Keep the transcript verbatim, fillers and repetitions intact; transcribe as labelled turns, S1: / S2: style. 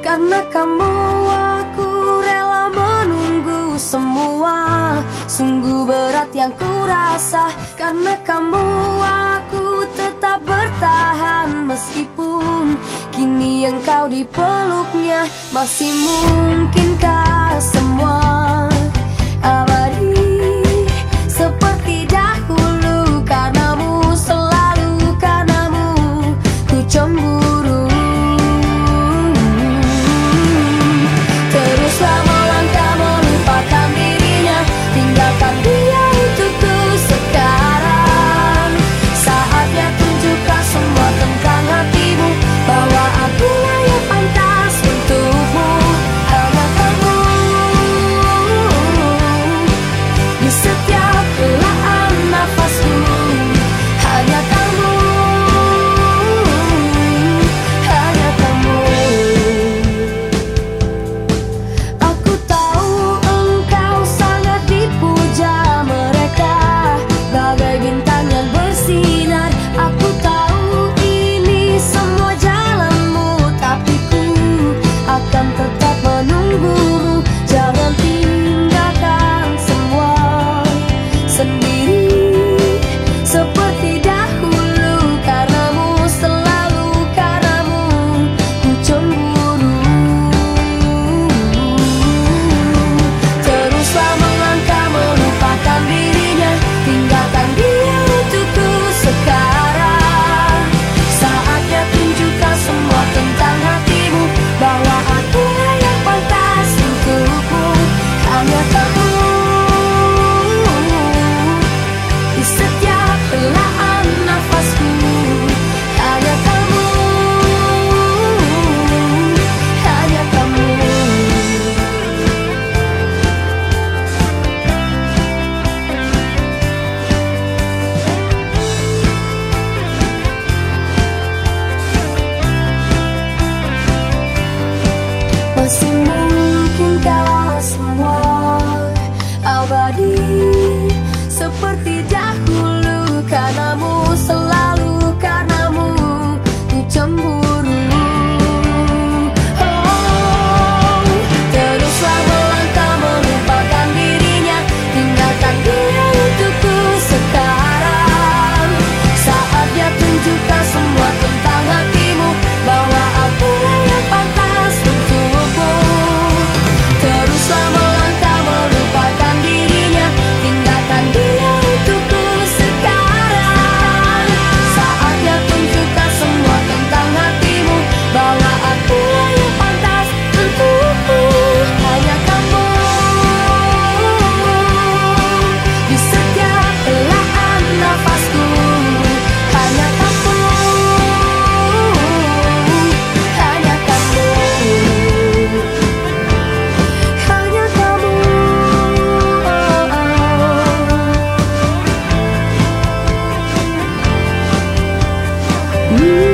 S1: Karena kamu aku rela menunggu semua. Sungguh berat yang ku rasa. Karena kamu aku tetap bertahan. Meskipun kini engkau di peluknya. Masih mungkinkah semua abadi seperti dahulu? Karenamu, selalu karenamu ku cemburu. Teruslah melangkah melupakan dirinya. Tinggalkan dia untukku sekarang. Saatnya tunjukkan semua tentang hatimu, bahwa akulah yang pantas untukmu. Hanya kamu di setiap helaan nafasku. Hanya kamu, hanya kamu. Aku tahu engkau sangat dipuja mereka, bagai bintang yang bersinar. Aku tahu ini semua jalanmu, tapi ku akan tetap menunggumu. Jangan tinggalkan semua sendiri seperti dahulu. Karenamu, selalu karenamu ku cemburu. Teruslah melangkah melupakan dirinya. Tinggalkan dia untukku sekarang. Saatnya tunjukkan semua tentang hatimu, bahwa akulah yang pantas untukmu. Hanya kamu di setiap helaan nafasku. Hanya kamu, hanya kamu. Masih mungkinkah semua abadi seperti dahulu? Karenamu, selalu karenamu ku cemburu. Oh, teruslah melangkah melupakan dirinya. Tinggalkan dia untukku sekarang. Saatnya tunjukkan semua tentang hatimu, bahwa akulah yang pantas untukmu. Teruslah melangkah melupakan dirinya. Tinggalkan dia untukku sekarang. Saatnya tunjukkan semua tentang hatimu, bahwa akulah yang pantas untukmu. Hanya kamu di setiap helaan nafasku. Hanya kamu, hanya kamu, hanya kamu. Hmm.